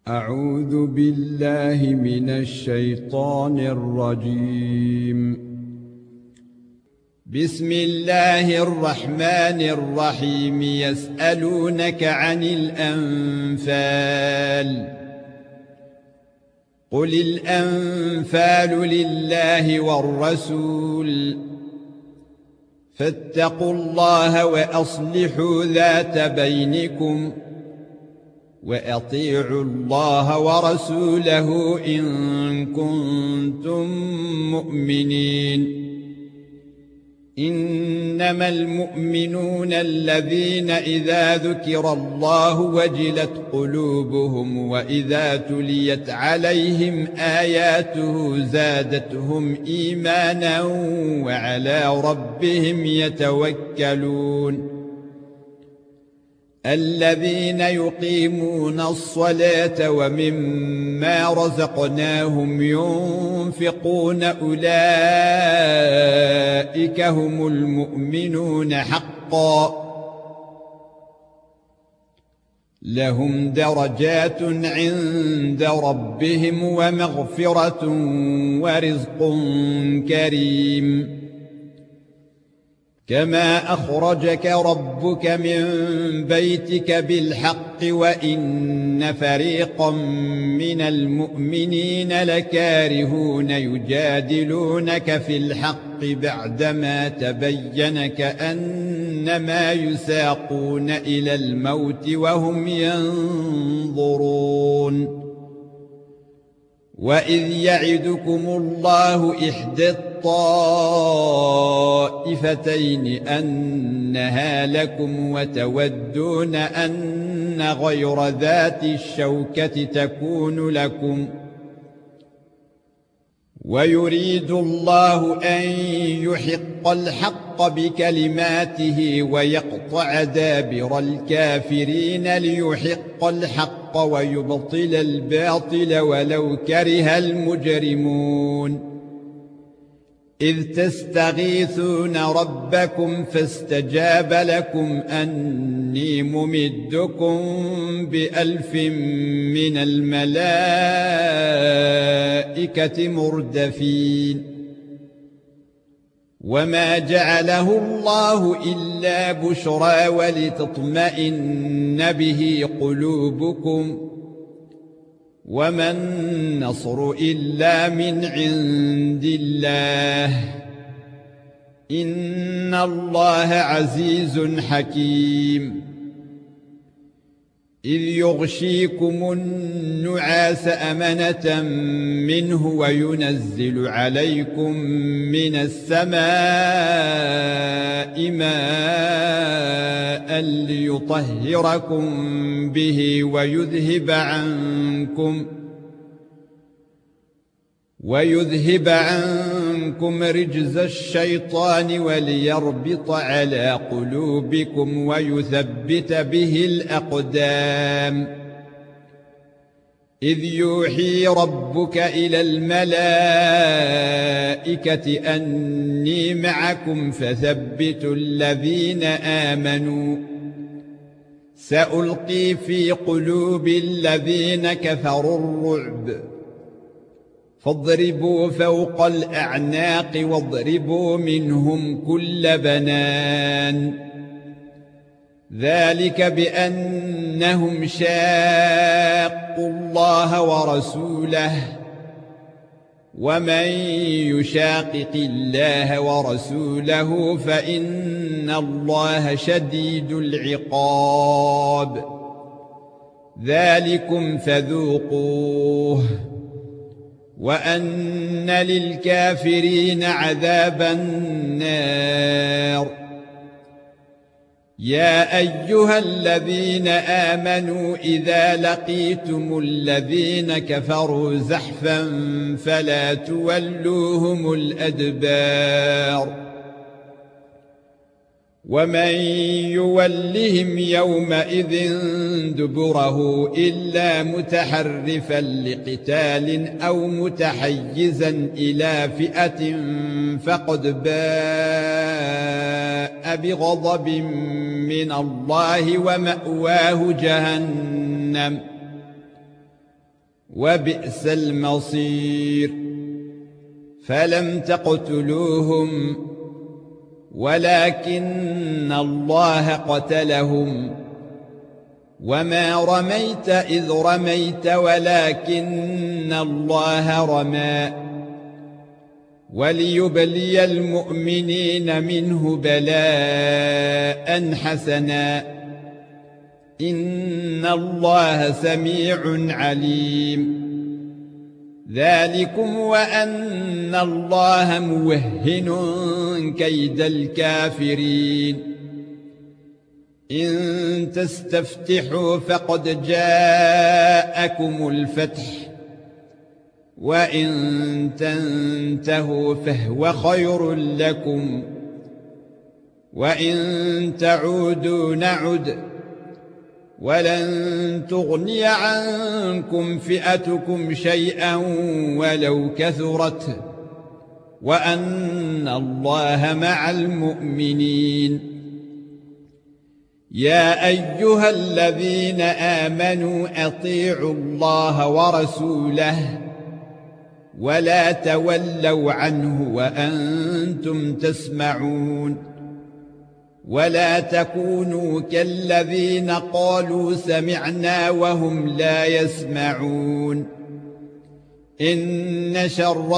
أعوذ بالله من الشيطان الرجيم. بسم الله الرحمن الرحيم. يسألونك عن الأنفال، قل الأنفال لله والرسول، فاتقوا الله وأصلحوا ذات بينكم، وأطيعوا الله ورسوله إن كنتم مؤمنين. إنما المؤمنون الذين إذا ذكر الله وجلت قلوبهم وإذا تليت عليهم آياته زادتهم إيمانا وعلى ربهم يتوكلون. الذين يقيمون الصلاة ومما رزقناهم ينفقون أولئك هم المؤمنون حقا، لهم درجات عند ربهم ومغفرة ورزق كريم. كما أخرجك ربك من بيتك بالحق وإن فريقا من المؤمنين لكارهون يجادلونك في الحق بعدما تبين كأنما يساقون إلى الموت وهم ينظرون. وإذ يعدكم الله إحدى الطائفتين أنها لكم وتودون أن غير ذات الشوكة تكون لكم، ويريد الله أن يحق الحق بكلماته ويقطع دابر الكافرين ليحق الحق ويبطل الباطل ولو كره المجرمون. إذ تستغيثون ربكم فاستجاب لكم أني ممدكم ب1000 من الملائكة مردفين. وما جعله الله إلا بشرى ولتطمئن به قلوبكم، وما النصر إلا من عند الله، إن الله عزيز حكيم. إذ يغشيكم النعاس أمنة منه وينزل عليكم من السماء ماء ليطهركم به ويذهب عنكم رجز الشيطان وليربط على قلوبكم ويثبت به الأقدام. إذ يوحي ربك إلى الملائكة أني معكم فثبتوا الذين آمنوا، سألقي في قلوب الذين كفروا الرعب، فاضربوا فوق الأعناق واضربوا منهم كل بنان. ذلك بأنهم شاقوا الله ورسوله، ومن يشاقق الله ورسوله فإن الله شديد العقاب. ذلكم فذوقوه وأن للكافرين عذاب النار. يا أيها الذين آمنوا إذا لقيتم الذين كفروا زحفا فلا تولوهم الأدبار، ومن يولهم يومئذ دبره إلا متحرفا لقتال أو متحيزا إلى فئة فقد باء بغضب من الله ومأواه جهنم وبئس المصير. فلم تقتلوهم ولكن الله قتلهم وما رميت إذ رميت ولكن الله رمى وليبلي المؤمنين منه بلاء حسنا إن الله سميع عليم. ذلكم وأن الله موهن كيد الكافرين. إن تستفتحوا فقد جاءكم الفتح وإن تنتهوا فهو خير لكم وإن تعودوا نعد ولن تغني عنكم فئتكم شيئا ولو كثرت وأن الله مع المؤمنين. يا أيها الذين آمنوا أطيعوا الله ورسوله ولا تولوا عنه وأنتم تسمعون ولا تكونوا كالذين قالوا سمعنا وهم لا يسمعون. إن شر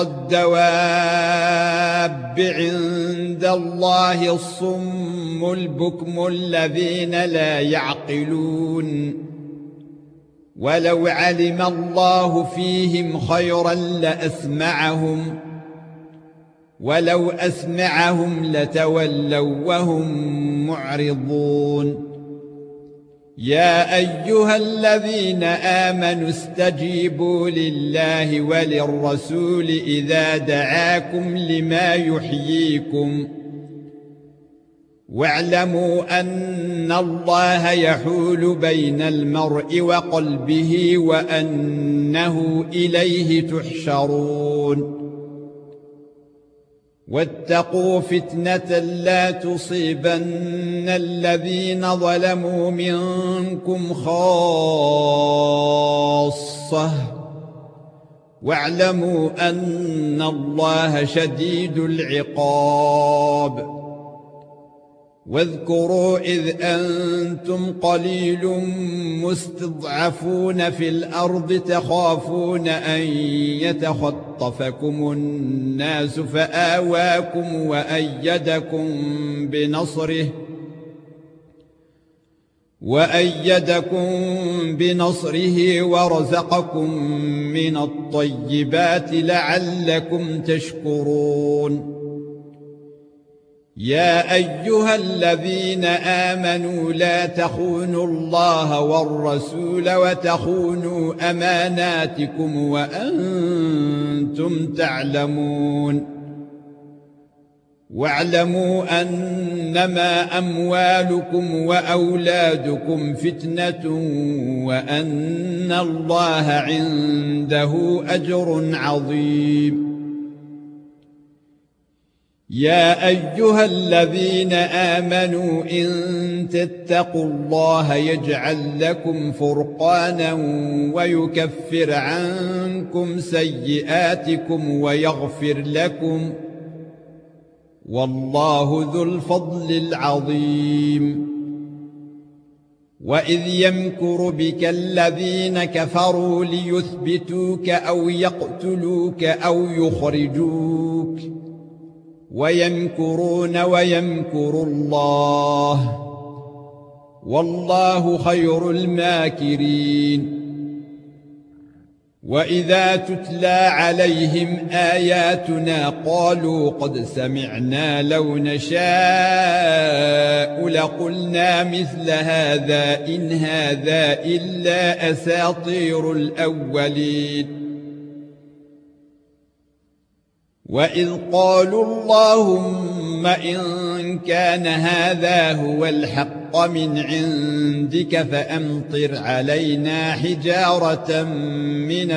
الدواب عند الله الصم البكم الذين لا يعقلون. ولو علم الله فيهم خيرا لأسمعهم ولو أسمعهم لتولوا وهم معرضون. يا أيها الذين آمنوا استجيبوا لله وللرسول إذا دعاكم لما يحييكم واعلموا أن الله يحول بين المرء وقلبه وأنه إليه تحشرون. واتقوا فتنة لا تصيبن الذين ظلموا منكم خاصة واعلموا أن الله شديد العقاب. واذكروا إذ أنتم قليل مستضعفون في الأرض تخافون أن يتخطفكم الناس فآواكم وأيدكم بنصره ورزقكم من الطيبات لعلكم تشكرون. يا أيها الذين آمنوا لا تخونوا الله والرسول وتخونوا أماناتكم وأنتم تعلمون. واعلموا أنما أموالكم وأولادكم فتنة وأن الله عنده أجر عظيم. يا أيها الذين آمنوا إن تتقوا الله يجعل لكم فرقانا ويكفر عنكم سيئاتكم ويغفر لكم والله ذو الفضل العظيم. وإذ يمكر بك الذين كفروا ليثبتوك أو يقتلوك أو يخرجوك ويمكرون ويمكر الله والله خير الماكرين. وإذا تتلى عليهم آياتنا قالوا قد سمعنا لو نشاء لقلنا مثل هذا إن هذا إلا أساطير الأولين. وإذ قالوا اللهم إن كان هذا هو الحق من عندك فأمطر علينا حجارة من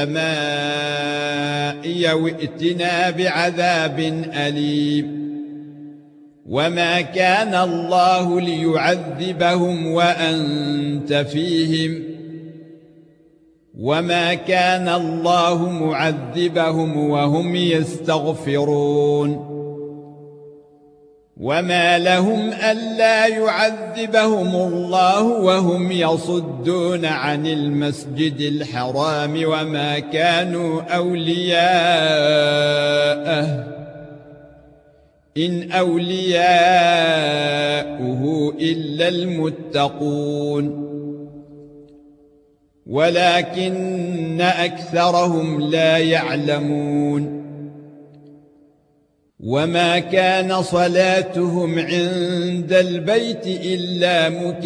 السماء أو ائتنا بعذاب أليم. وما كان الله ليعذبهم وأنت فيهم وما كان الله معذبهم وهم يستغفرون وما لهم ألا يعذبهم الله وهم يصدون عن المسجد الحرام وما كانوا أولياءه إن أولياؤه إلا المتقون ولكن أكثرهم لا يعلمون وما كان صلاتهم عند البيت إلا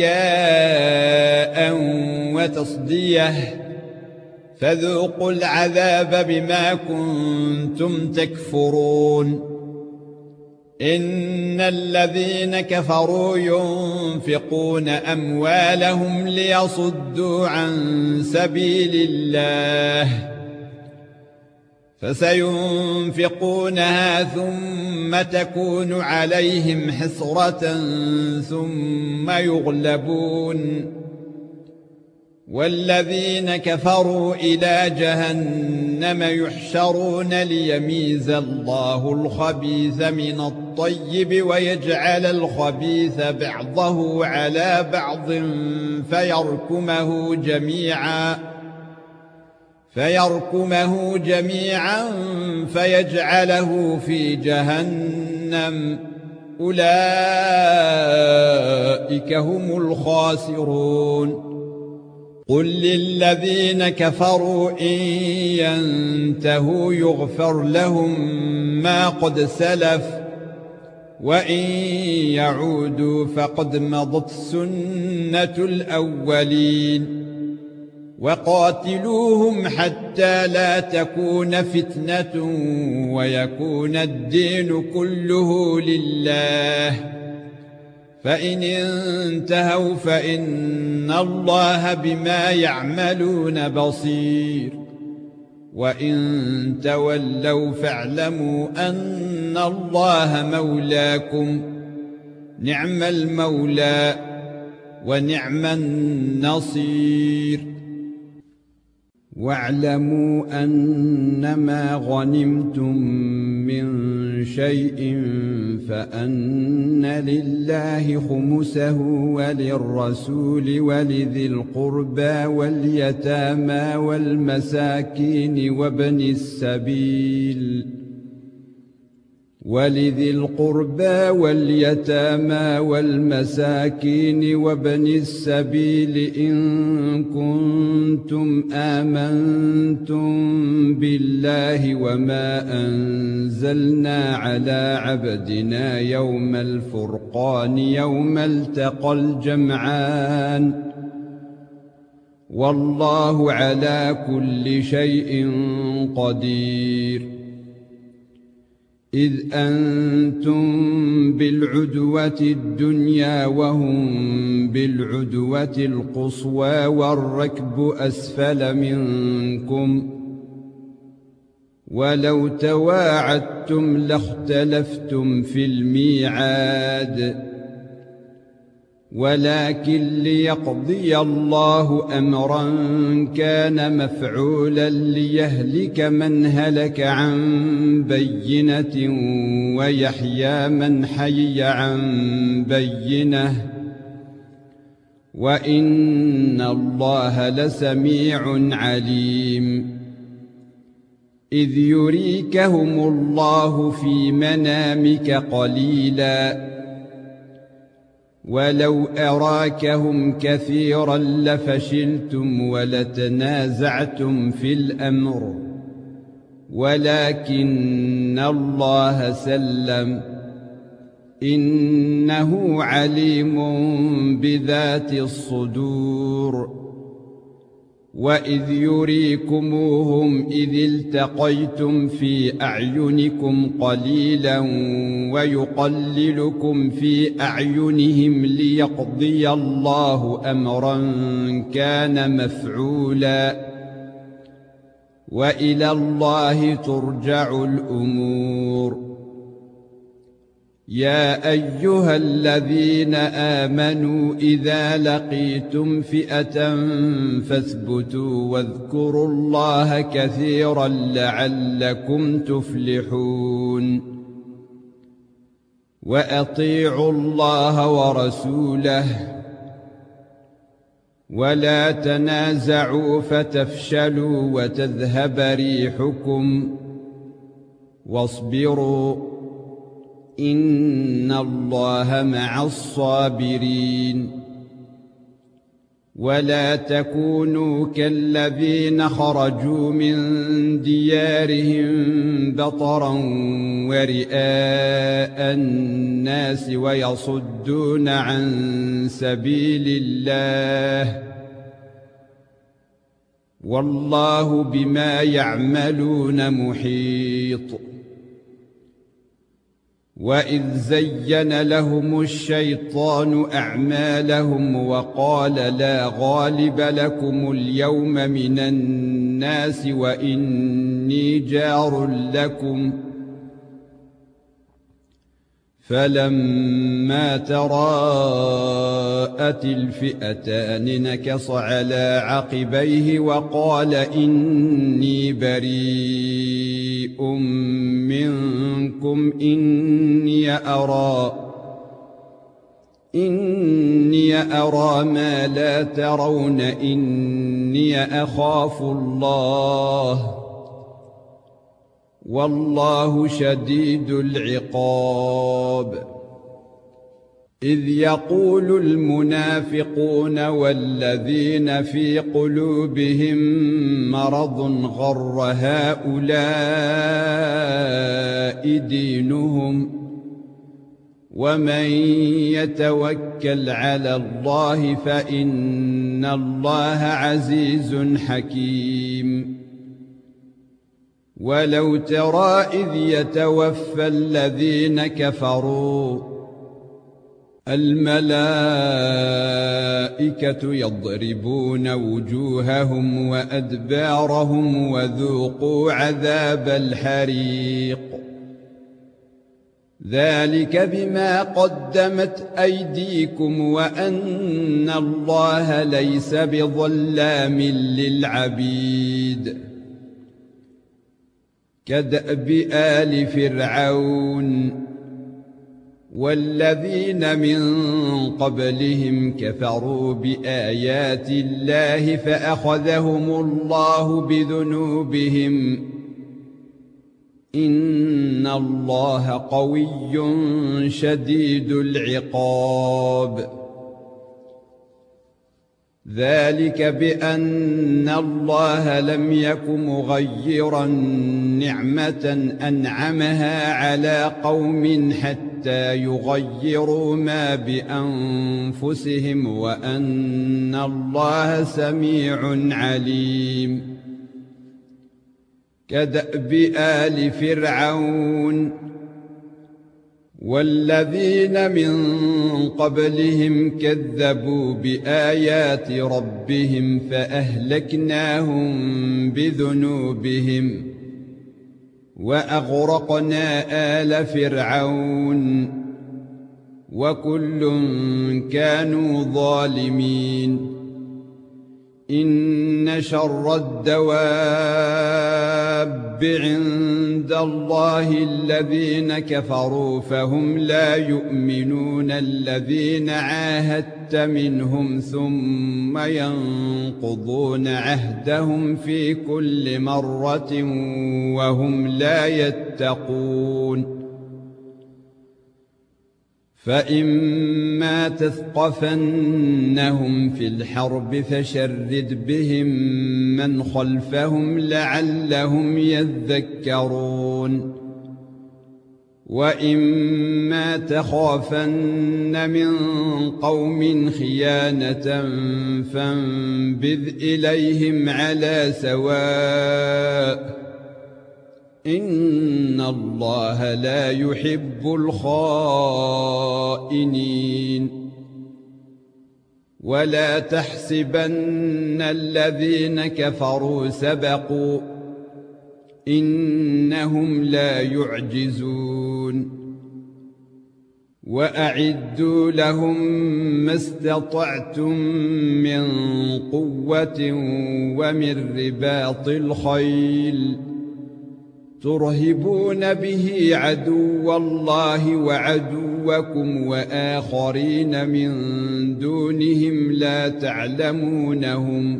مكاء وتصديه فذوقوا العذاب بما كنتم تكفرون إن الذين كفروا ينفقون أموالهم ليصدوا عن سبيل الله فسينفقونها ثم تكون عليهم حسرة ثم يغلبون والذين كفروا إلى جهنم يحشرون ليميز الله الخبيث من الطيب ويجعل الخبيث بعضه على بعض فيركمه جميعا فيجعله في جهنم أولئك هم الخاسرون قل للذين كفروا إن ينتهوا يغفر لهم ما قد سلف وإن يعودوا فقد مضت سنة الأولين وقاتلوهم حتى لا تكون فتنة ويكون الدين كله لله فإن انتهوا فإن الله بما يعملون بصير وإن تولوا فاعلموا أن الله مولاكم نعم المولى ونعم النصير واعلموا أنما غنمتم من شيء فأن لله خمسه وللرسول ولذي القربى واليتامى والمساكين وابن السبيل إن كنتم آمنتم بالله وما أنزلنا على عبدنا يوم الفرقان يوم التقى الجمعان والله على كل شيء قدير إذ أنتم بالعدوة الدنيا وهم بالعدوة القصوى والركب أسفل منكم ولو تواعدتم لاختلفتم في الميعاد ولكن ليقضي الله أمرا كان مفعولا ليهلك من هلك عن بينة ويحيى من حي عن بينة وإن الله لسميع عليم إذ يريكهم الله في منامك قليلا ولو أراكهم كثيرا لفشلتم ولتنازعتم في الأمر ولكن الله سلم إنه عليم بذات الصدور وإذ يريكموهم إذ التقيتم في أعينكم قليلا ويقللكم في أعينهم ليقضي الله أمرا كان مفعولا وإلى الله ترجع الأمور يا ايها الذين آمنوا اذا لقيتم فئة فاثبتوا واذكروا الله كثيرا لعلكم تفلحون واطيعوا الله ورسوله ولا تنازعوا فتفشلوا وتذهب ريحكم واصبروا إن الله مع الصابرين ولا تكونوا كالذين خرجوا من ديارهم بطرا ورئاء الناس ويصدون عن سبيل الله والله بما يعملون محيط وإذ زين لهم الشيطان أعمالهم وقال لا غالب لكم اليوم من الناس وإني جار لكم فلما تراءت الفئتان نكص على عقبيه وقال إني بريء منكم إني أرى ما لا ترون إني أخاف الله والله شديد العقاب إذ يقول المنافقون والذين في قلوبهم مرض غر هؤلاء دينهم ومن يتوكل على الله فإن الله عزيز حكيم ولو ترى إذ يتوفى الذين كفروا الملائكة يضربون وجوههم وأدبارهم وذوقوا عذاب الحريق ذلك بما قدمت أيديكم وأن الله ليس بظلام للعبيد كدأب آل فرعون والذين من قبلهم كفروا بآيات الله فأخذهم الله بذنوبهم إن الله قوي شديد العقاب ذلك بأن الله لم يك مغيرا نعمة أنعمها على قوم حتى يغيروا ما بأنفسهم وأن الله سميع عليم كدأب آل فرعون والذين من قبلهم كذبوا بآيات ربهم فأهلكناهم بذنوبهم وأغرقنا آل فرعون وكل كانوا ظالمين إن شر الدواب عند الله الذين كفروا فهم لا يؤمنون الذين عاهدت منهم ثم ينقضون عهدهم في كل مرة وهم لا يتقون فإما تثقفنهم في الحرب فشرد بهم من خلفهم لعلهم يذكرون وإما تخافن من قوم خيانة فانبذ إليهم على سواء إن الله لا يحب الخائنين ولا تحسبن الذين كفروا سبقوا إنهم لا يعجزون وأعدوا لهم ما استطعتم من قوة ومن رباط الخيل ترهبون به عدو الله وعدوكم وآخرين من دونهم لا تعلمونهم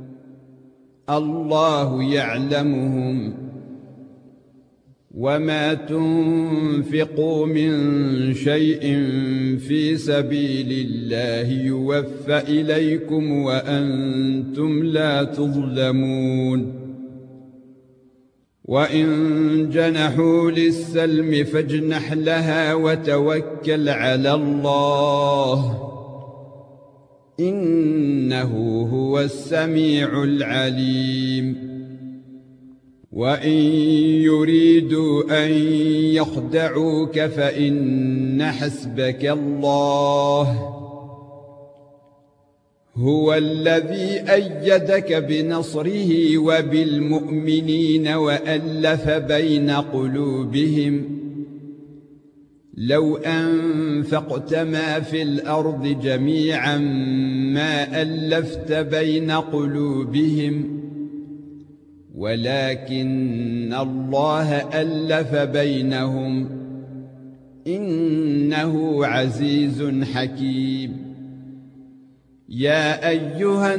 الله يعلمهم وما تنفقوا من شيء في سبيل الله يوفى إليكم وأنتم لا تظلمون وإن جنحوا للسلم فاجنح لها وتوكل على الله إنه هو السميع العليم وإن يريدوا أن يخدعوك فإن حسبك الله هو الذي أيدك بنصره وبالمؤمنين وألف بين قلوبهم لو أنفقت ما في الأرض جميعا ما ألفت بين قلوبهم ولكن الله ألف بينهم إنه عزيز حكيم يا أيها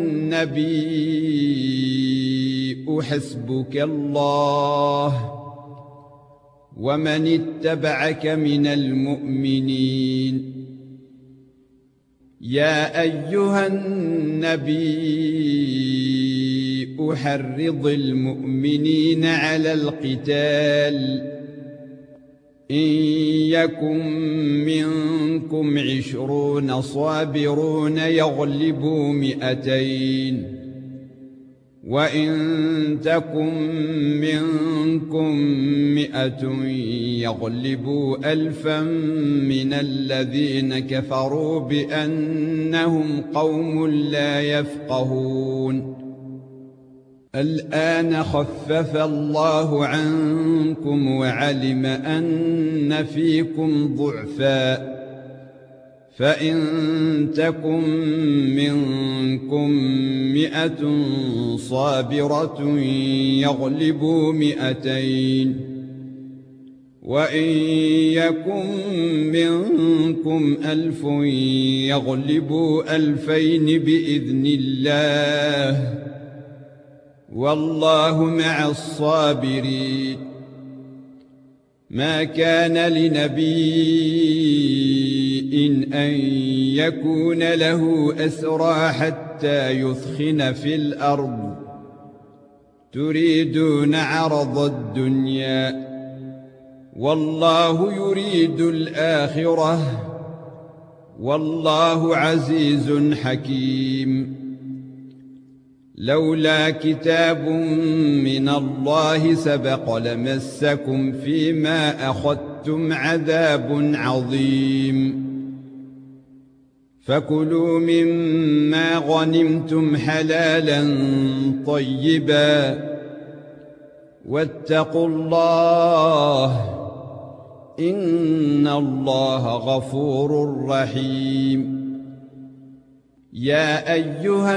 النبي حسبك الله ومن اتبعك من المؤمنين يا أيها النبي حرض المؤمنين على القتال إن يكن منكم 20 صابرون يغلبوا 200 وإن تكن منكم 100 يغلبوا 1000 من الذين كفروا بأنهم قوم لا يفقهون الآن خفف الله عنكم وعلم أن فيكم ضعفا فإن تكن منكم 100 صابرة يغلبوا 200 وإن يكن منكم 1000 يغلبوا 2000 بإذن الله والله مع الصابرين ما كان لنبي أن يكون له أسرى حتى يثخن في الأرض تريدون عرض الدنيا والله يريد الآخرة والله عزيز حكيم لولا كتاب من الله سبق لمسكم فيما أخذتم عذاب عظيم فكلوا مما غنمتم حلالا طيبا واتقوا الله إن الله غفور رحيم يا أيها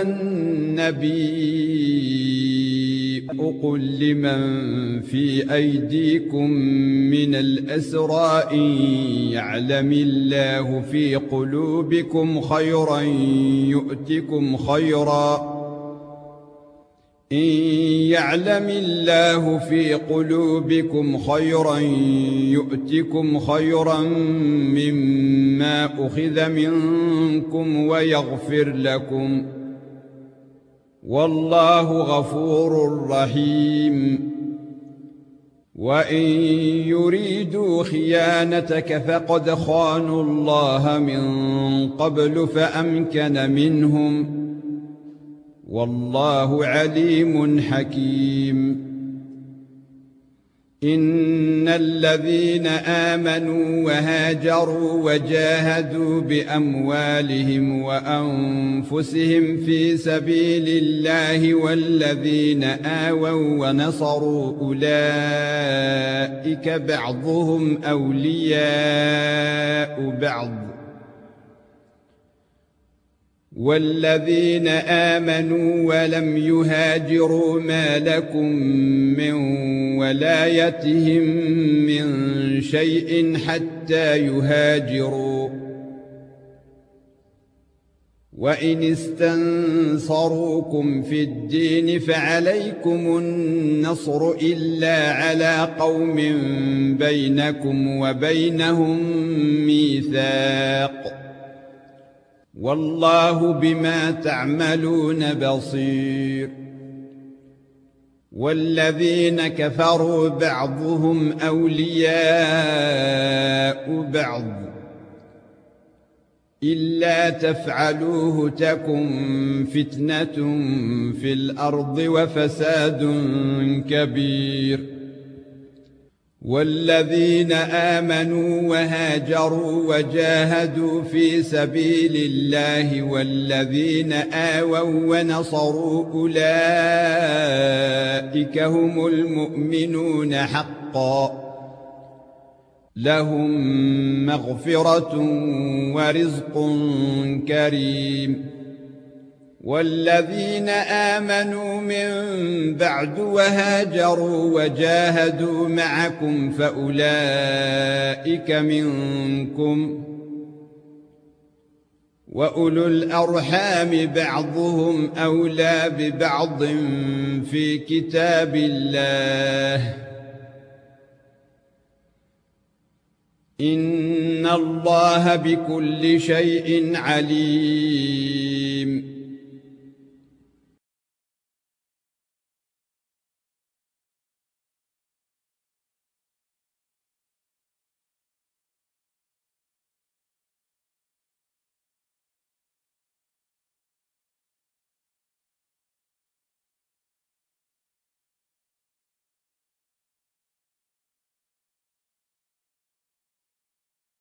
النبي قل لمن في أيديكم من الأسرى إن يعلم الله في قلوبكم خيرا يؤتكم خيرا إن يعلم الله في قلوبكم خيرا يؤتكم خيرا مما أخذ منكم ويغفر لكم والله غفور رحيم وإن يريدوا خيانتك فقد خانوا الله من قبل فأمكن منهم والله عليم حكيم إن الذين آمنوا وهاجروا وجاهدوا بأموالهم وأنفسهم في سبيل الله والذين آووا ونصروا أولئك بعضهم أولياء بعض والذين آمنوا ولم يهاجروا ما لكم من ولايتهم من شيء حتى يهاجروا وإن استنصروكم في الدين فعليكم النصر إلا على قوم بينكم وبينهم ميثاق والله بما تعملون بصير والذين كفروا بعضهم أولياء بعض إلا تفعلوه تكن فتنة في الأرض وفساد كبير والذين آمنوا وهاجروا وجاهدوا في سبيل الله والذين آووا ونصروا أولئك هم المؤمنون حقا لهم مغفرة ورزق كريم والذين آمنوا من بعد وهاجروا وجاهدوا معكم فأولئك منكم وأولو الأرحام بعضهم أولى ببعض في كتاب الله إن الله بكل شيء عليم